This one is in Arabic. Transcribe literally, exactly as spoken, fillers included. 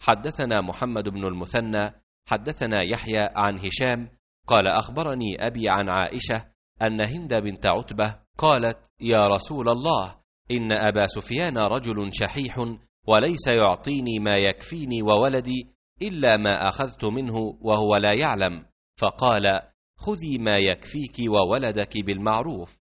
حدثنا محمد بن المثنى حدثنا يحيى عن هشام قال أخبرني أبي عن عائشة أن هند بنت عتبة قالت: يا رسول الله، إن أبا سفيان رجل شحيح وليس يعطيني ما يكفيني وولدي إلا ما أخذت منه وهو لا يعلم، فقال: خذي ما يكفيك وولدك بالمعروف.